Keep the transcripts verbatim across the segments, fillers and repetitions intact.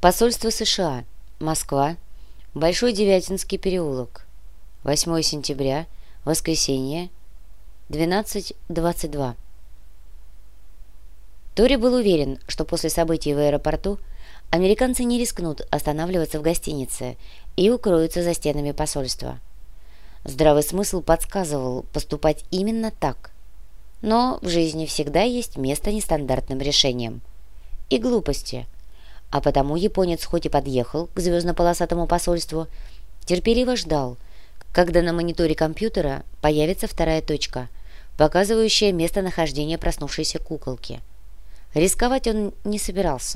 Посольство США. Москва. Большой Девятинский переулок. восьмое сентября. Воскресенье. двенадцать двадцать два. Тори был уверен, что после событий в аэропорту американцы не рискнут останавливаться в гостинице и укроются за стенами посольства. Здравый смысл подсказывал поступать именно так. Но в жизни всегда есть место нестандартным решениям. И глупости. А потому японец хоть и подъехал к звездно-полосатому посольству, терпеливо ждал, когда на мониторе компьютера появится вторая точка, показывающая местонахождение проснувшейся куколки. Рисковать он не собирался.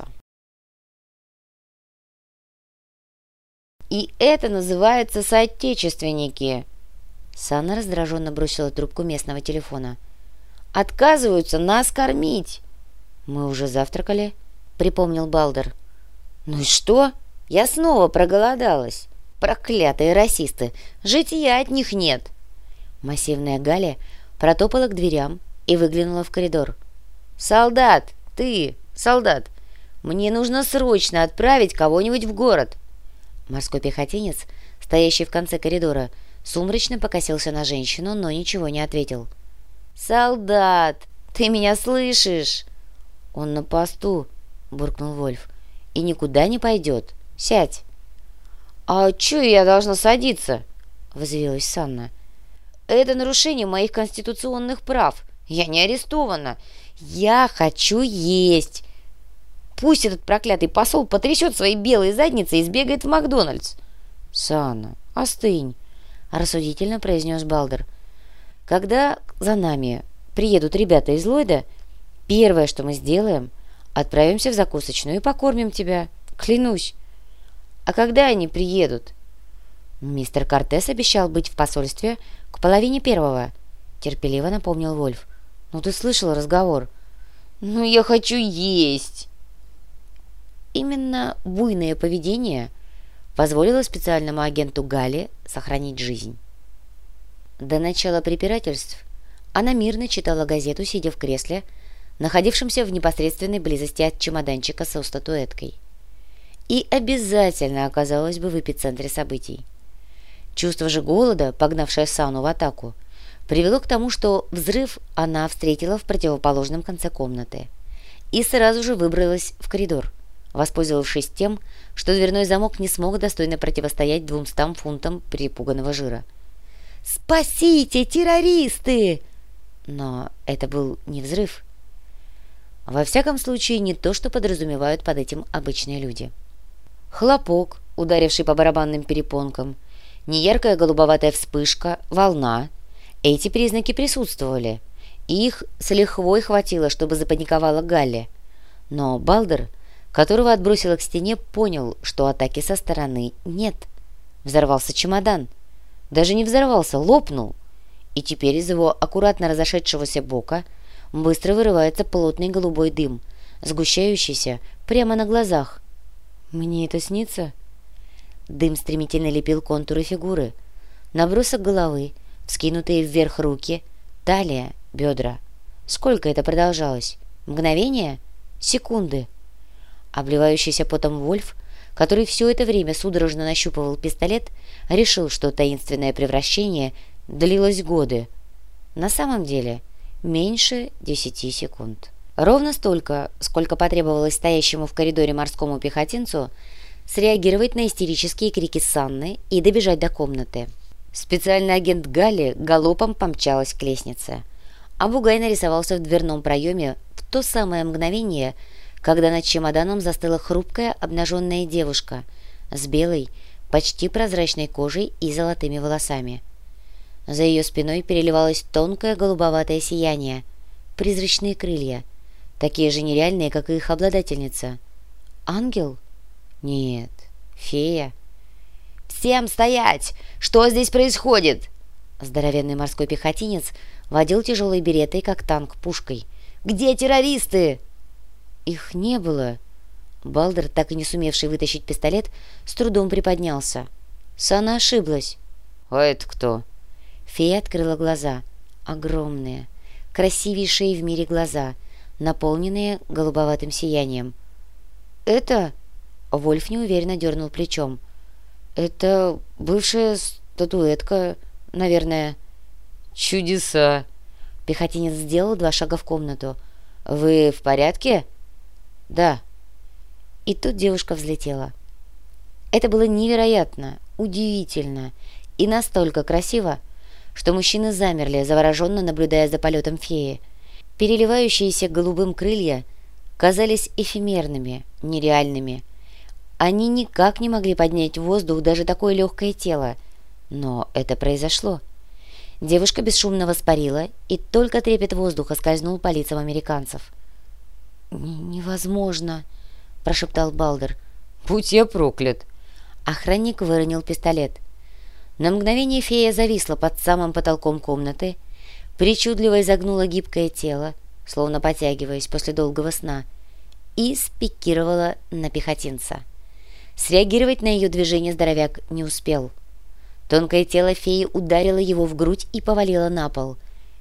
«И это называется соотечественники!» Санна раздраженно бросила трубку местного телефона. «Отказываются нас кормить!» «Мы уже завтракали», — припомнил Балдер. «Ну и что? Я снова проголодалась. Проклятые расисты! Житья от них нет!» Массивная Галя протопала к дверям и выглянула в коридор. «Солдат! Ты, солдат! Мне нужно срочно отправить кого-нибудь в город!» Морской пехотинец, стоящий в конце коридора, сумрачно покосился на женщину, но ничего не ответил. «Солдат! Ты меня слышишь?» «Он на посту», — буркнул Вольф. «И никуда не пойдет. Сядь». «А чё я должна садиться?» — взвилась Санна. «Это нарушение моих конституционных прав. Я не арестована. Я хочу есть. Пусть этот проклятый посол потрясет своей белой задницей и сбегает в Макдональдс». «Санна, остынь», — рассудительно произнес Балдер. «Когда за нами приедут ребята из Ллойда, первое, что мы сделаем, отправимся в закусочную и покормим тебя. Клянусь». «А когда они приедут?» «Мистер Кортес обещал быть в посольстве к половине первого», — терпеливо напомнил Вольф. «Ну ты слышал разговор?» «Ну я хочу есть!» Именно буйное поведение позволило специальному агенту Гале сохранить жизнь. До начала препирательств она мирно читала газету, сидя в кресле, находившемся в непосредственной близости от чемоданчика со статуэткой. И обязательно оказалась бы в эпицентре событий. Чувство же голода, погнавшее Санну в атаку, привело к тому, что взрыв она встретила в противоположном конце комнаты и сразу же выбралась в коридор, воспользовавшись тем, что дверной замок не смог достойно противостоять двумстам фунтам перепуганного жира. «Спасите, террористы!» Но это был не взрыв. Во всяком случае, не то, что подразумевают под этим обычные люди. Хлопок, ударивший по барабанным перепонкам, неяркая голубоватая вспышка, волна. Эти признаки присутствовали, и их с лихвой хватило, чтобы запаниковала Галли. Но Балдер, которого отбросило к стене, понял, что атаки со стороны нет. Взорвался чемодан. Даже не взорвался, лопнул. И теперь из его аккуратно разошедшегося бока быстро вырывается плотный голубой дым, сгущающийся прямо на глазах. «Мне это снится?» Дым стремительно лепил контуры фигуры. Набросок головы, вскинутые вверх руки, талия, бедра. Сколько это продолжалось? Мгновение? Секунды. Обливающийся потом Вольф, который все это время судорожно нащупывал пистолет, решил, что таинственное превращение длилось годы. На самом деле меньше десяти секунд. Ровно столько, сколько потребовалось стоящему в коридоре морскому пехотинцу среагировать на истерические крики Санны и добежать до комнаты. Специальный агент Галли галопом помчалась к лестнице, а Бугай нарисовался в дверном проеме в то самое мгновение, когда над чемоданом застыла хрупкая обнаженная девушка с белой, почти прозрачной кожей и золотыми волосами. За ее спиной переливалось тонкое голубоватое сияние, призрачные крылья, такие же нереальные, как и их обладательница. Ангел? Нет, фея. «Всем стоять! Что здесь происходит?» Здоровенный морской пехотинец водил тяжелой беретой, как танк, пушкой. «Где террористы?» Их не было. Балдер, так и не сумевший вытащить пистолет, с трудом приподнялся. Санна ошиблась. «А это кто?» Фея открыла глаза. Огромные, красивейшие в мире глаза, наполненные голубоватым сиянием. «Это...» Вольф неуверенно дернул плечом. «Это бывшая статуэтка, наверное». «Чудеса!» Пехотинец сделал два шага в комнату. «Вы в порядке?» «Да». И тут девушка взлетела. Это было невероятно, удивительно и настолько красиво, что мужчины замерли, завороженно наблюдая за полетом феи. Переливающиеся голубым крылья казались эфемерными, нереальными. Они никак не могли поднять в воздух даже такое легкое тело. Но это произошло. Девушка бесшумно воспарила, и только трепет воздуха скользнул по лицам американцев. «Невозможно», — прошептал Балдер. «Будь я проклят!» Охранник выронил пистолет. На мгновение фея зависла под самым потолком комнаты, причудливо изогнула гибкое тело, словно потягиваясь после долгого сна, и спикировала на пехотинца. Среагировать на ее движение здоровяк не успел. Тонкое тело феи ударило его в грудь и повалило на пол.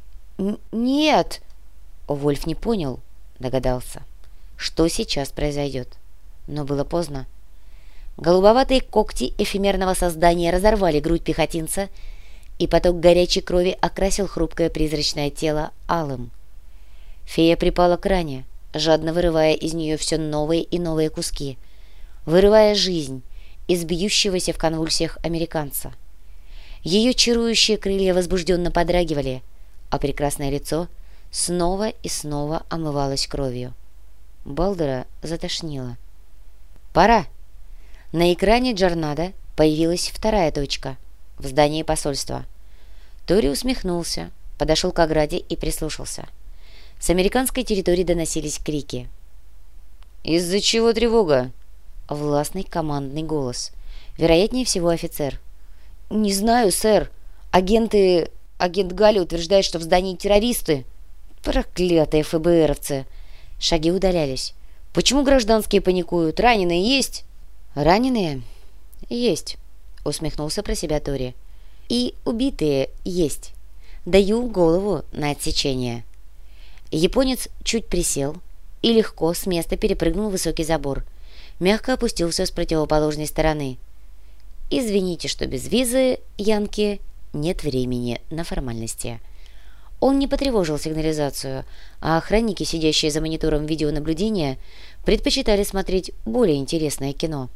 «Нет!» Вольф не понял, догадался, что сейчас произойдет. Но было поздно. Голубоватые когти эфемерного создания разорвали грудь пехотинца, и поток горячей крови окрасил хрупкое призрачное тело алым. Фея припала к ране, жадно вырывая из нее все новые и новые куски, вырывая жизнь из бьющегося в конвульсиях американца. Ее чарующие крылья возбужденно подрагивали, а прекрасное лицо снова и снова омывалось кровью. Балдера затошнило. «Пора!» На экране Джорнадо появилась вторая точка в здании посольства. Тори усмехнулся, подошел к ограде и прислушался. С американской территории доносились крики. «Из-за чего тревога?» Властный командный голос. Вероятнее всего офицер. «Не знаю, сэр. Агенты... Агент Галли утверждает, что в здании террористы». «Проклятые ФБРовцы!» Шаги удалялись. «Почему гражданские паникуют? Раненые есть?» «Раненые? Есть», — усмехнулся про себя Тори. «И убитые есть. Даю голову на отсечение». Японец чуть присел и легко с места перепрыгнул высокий забор. Мягко опустился с противоположной стороны. «Извините, что без визы, янки, нет времени на формальности». Он не потревожил сигнализацию, а охранники, сидящие за монитором видеонаблюдения, предпочитали смотреть более интересное кино.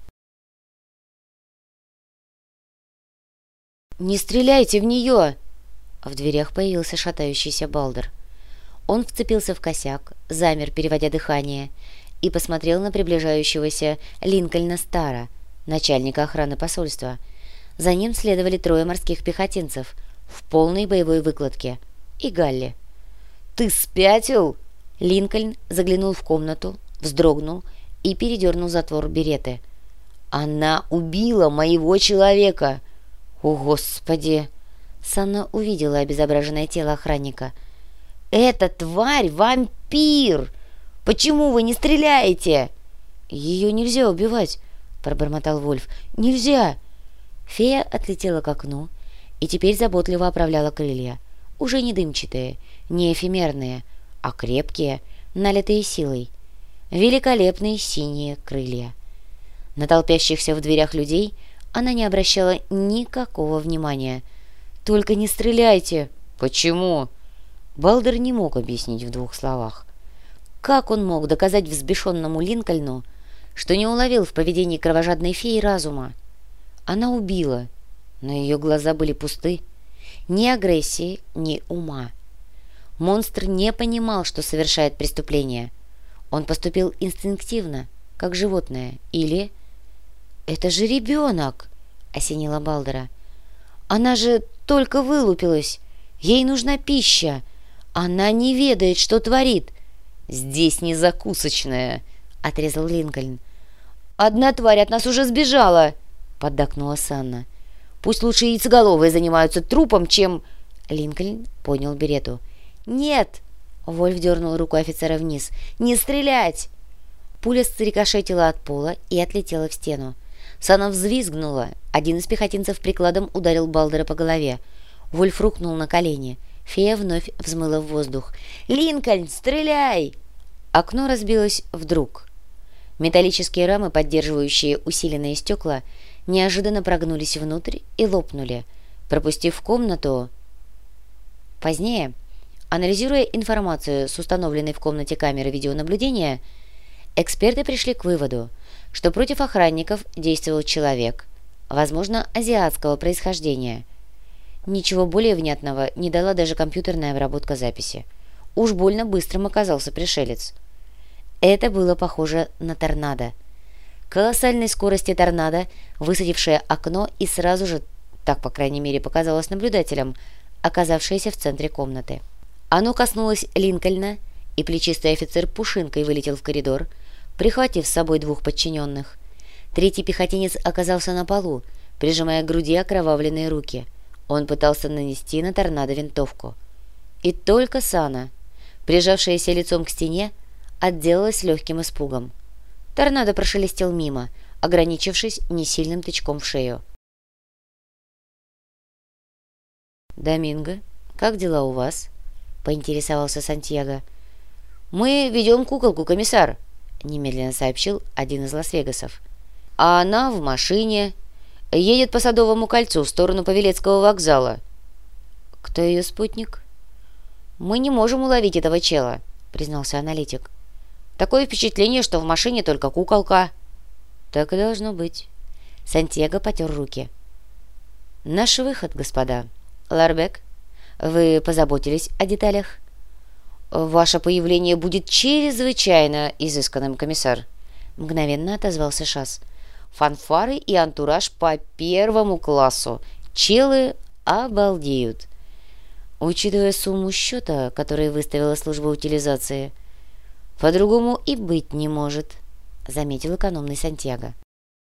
«Не стреляйте в нее!» В дверях появился шатающийся Балдер. Он вцепился в косяк, замер, переводя дыхание, и посмотрел на приближающегося Линкольна Стара, начальника охраны посольства. За ним следовали трое морских пехотинцев в полной боевой выкладке и Галли. «Ты спятил?» Линкольн заглянул в комнату, вздрогнул и передернул затвор береты. «Она убила моего человека!» «О, Господи!» Санна увидела обезображенное тело охранника. «Эта тварь — вампир! Почему вы не стреляете?» «Ее нельзя убивать!» — пробормотал Вольф. «Нельзя!» Фея отлетела к окну и теперь заботливо оправляла крылья. Уже не дымчатые, не эфемерные, а крепкие, налитые силой. Великолепные синие крылья. На толпящихся в дверях людей она не обращала никакого внимания. «Только не стреляйте!» «Почему?» Балдер не мог объяснить в двух словах. Как он мог доказать взбешенному Линкольну, что не уловил в поведении кровожадной феи разума? Она убила, но ее глаза были пусты. Ни агрессии, ни ума. Монстр не понимал, что совершает преступление. Он поступил инстинктивно, как животное. Или... «Это же ребенок!» — осенила Балдера. «Она же только вылупилась. Ей нужна пища. Она не ведает, что творит». «Здесь не закусочная», — отрезал Линкольн. «Одна тварь от нас уже сбежала», — поддакнула Санна. «Пусть лучше яйцеголовые занимаются трупом, чем...» Линкольн поднял берету. «Нет!» — Вольф дернул руку офицера вниз. «Не стрелять!» Пуля срикошетила от пола и отлетела в стену. Санна взвизгнула. Один из пехотинцев прикладом ударил Балдера по голове. Вольф рухнул на колени. Фея вновь взмыла в воздух. «Линкольн, стреляй!» Окно разбилось вдруг. Металлические рамы, поддерживающие усиленные стекла, неожиданно прогнулись внутрь и лопнули, пропустив в комнату. Позднее, анализируя информацию с установленной в комнате камеры видеонаблюдения, эксперты пришли к выводу, что против охранников действовал человек, возможно, азиатского происхождения. Ничего более внятного не дала даже компьютерная обработка записи. Уж больно быстрым оказался пришелец. Это было похоже на торнадо. Колоссальной скорости торнадо, высадившее окно и сразу же, так по крайней мере показалось наблюдателям, оказавшееся в центре комнаты. Оно коснулось Линкольна, и плечистый офицер пушинкой вылетел в коридор, прихватив с собой двух подчиненных. Третий пехотинец оказался на полу, прижимая к груди окровавленные руки. Он пытался нанести на торнадо винтовку. И только Сана, прижавшаяся лицом к стене, отделалась легким испугом. Торнадо прошелестел мимо, ограничившись несильным тычком в шею. «Доминго, как дела у вас?» — поинтересовался Сантьяго. «Мы ведем куколку, комиссар», — немедленно сообщил один из Лас-Вегасов. «А она в машине. Едет по Садовому кольцу в сторону Павелецкого вокзала». «Кто ее спутник?» «Мы не можем уловить этого чела», — признался аналитик. «Такое впечатление, что в машине только куколка». «Так и должно быть». Сантьяго потер руки. «Наш выход, господа. Ларбек, вы позаботились о деталях?» «Ваше появление будет чрезвычайно изысканным, комиссар», — мгновенно отозвался Шас. «Фанфары и антураж по первому классу. Челы обалдеют». Учитывая сумму счета, который выставила служба утилизации, по-другому и быть не может, — заметил экономный Сантьяго.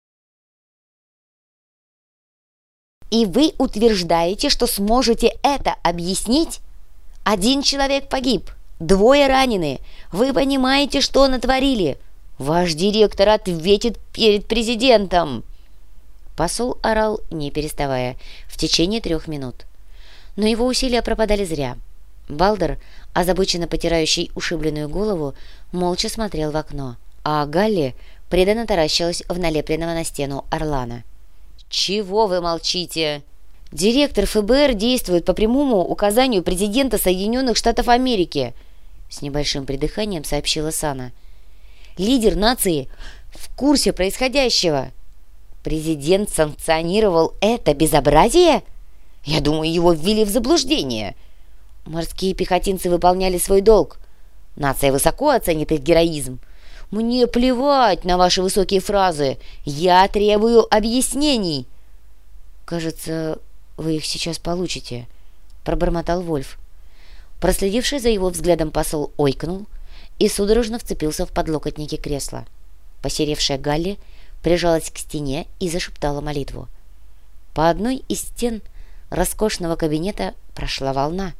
«И вы утверждаете, что сможете это объяснить? Один человек погиб, двое ранены. Вы понимаете, что натворили? Ваш директор ответит перед президентом!» Посол орал, не переставая, в течение трех минут. Но его усилия пропадали зря. Балдер, озабоченно потирающий ушибленную голову, молча смотрел в окно, а Галли преданно таращилась в налепленного на стену орлана. «Чего вы молчите?» «Директор ФБР действует по прямому указанию президента Соединенных Штатов Америки», — с небольшим придыханием сообщила Сана. «Лидер нации в курсе происходящего». «Президент санкционировал это безобразие? Я думаю, его ввели в заблуждение. Морские пехотинцы выполняли свой долг. Нация высоко оценит их героизм. Мне плевать на ваши высокие фразы. Я требую объяснений». «Кажется, вы их сейчас получите», — пробормотал Вольф. Проследивший за его взглядом посол ойкнул и судорожно вцепился в подлокотники кресла. Посеревшая Галли прижалась к стене и зашептала молитву. По одной из стен роскошного кабинета прошла волна.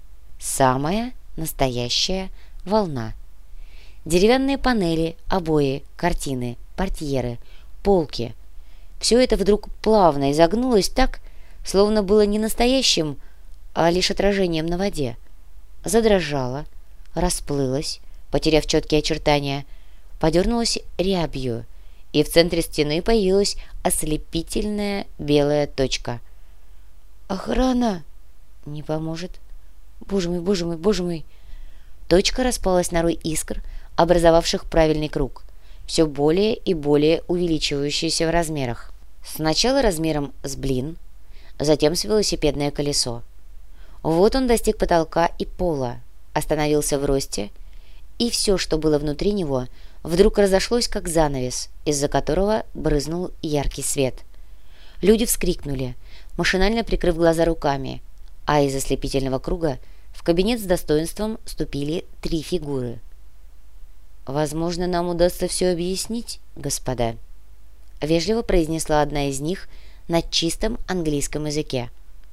Самая настоящая волна. Деревянные панели, обои, картины, портьеры, полки. Все это вдруг плавно изогнулось так, словно было не настоящим, а лишь отражением на воде. Задрожало, расплылось, потеряв четкие очертания, подернулось рябью, и в центре стены появилась ослепительная белая точка. «Охрана!» «Не поможет. Боже мой, боже мой, боже мой!» Точка распалась на рой искр, образовавших правильный круг, все более и более увеличивающийся в размерах. Сначала размером с блин, затем с велосипедное колесо. Вот он достиг потолка и пола, остановился в росте, и все, что было внутри него, вдруг разошлось, как занавес, из-за которого брызнул яркий свет. Люди вскрикнули, машинально прикрыв глаза руками, а из ослепительного круга в кабинет с достоинством ступили три фигуры. «Возможно, нам удастся все объяснить, господа», — вежливо произнесла одна из них на чистом английском языке.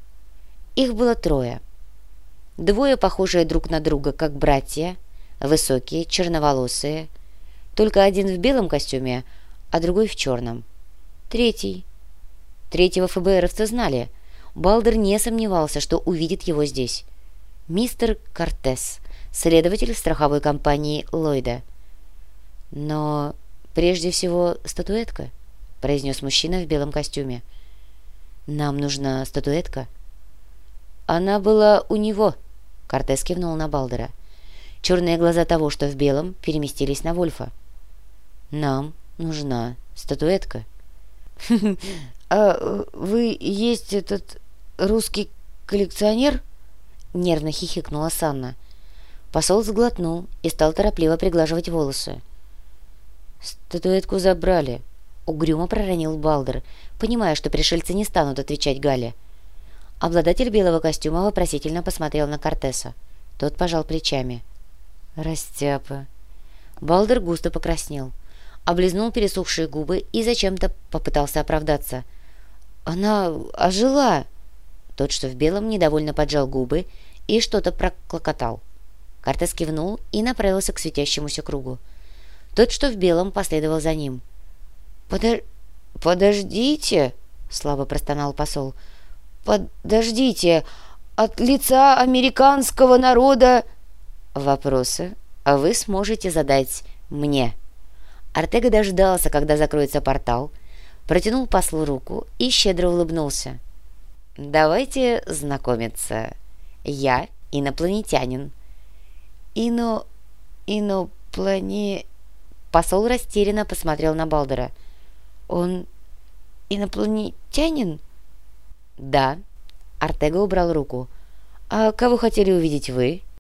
Их было трое. Двое, похожие друг на друга, как братья, высокие, черноволосые, только один в белом костюме, а другой в черном. Третий. Третьего ФБРовца знали. Балдер не сомневался, что увидит его здесь. Мистер Кортес, следователь страховой компании Ллойда. Но «Прежде всего, статуэтка», — произнес мужчина в белом костюме. «Нам нужна статуэтка». «Она была у него», — Кортес кивнул на Балдера. Черные глаза того, что в белом, переместились на Вольфа. «Нам нужна статуэтка». «А вы есть этот русский коллекционер?» — нервно хихикнула Санна. Посол сглотнул и стал торопливо приглаживать волосы. «Статуэтку забрали», — угрюмо проронил Балдер, понимая, что пришельцы не станут отвечать Гале. Обладатель белого костюма вопросительно посмотрел на Кортеса. Тот пожал плечами. «Растяпа». Балдер густо покраснел, облизнул пересохшие губы и зачем-то попытался оправдаться. «Она ожила!» Тот, что в белом, недовольно поджал губы и что-то проклокотал. Кортес кивнул и направился к светящемуся кругу. Тот, что в белом, последовал за ним. «Подо... «Подождите!» — слабо простонал посол. «Подождите! От лица американского народа...» «Вопросы вы сможете задать мне». Ортега дождался, когда закроется портал, протянул послу руку и щедро улыбнулся. «Давайте знакомиться. Я инопланетянин». «Ино... иноплане...» Посол растерянно посмотрел на Балдера. «Он инопланетянин?» «Да». Ортега убрал руку. «А кого хотели увидеть вы?»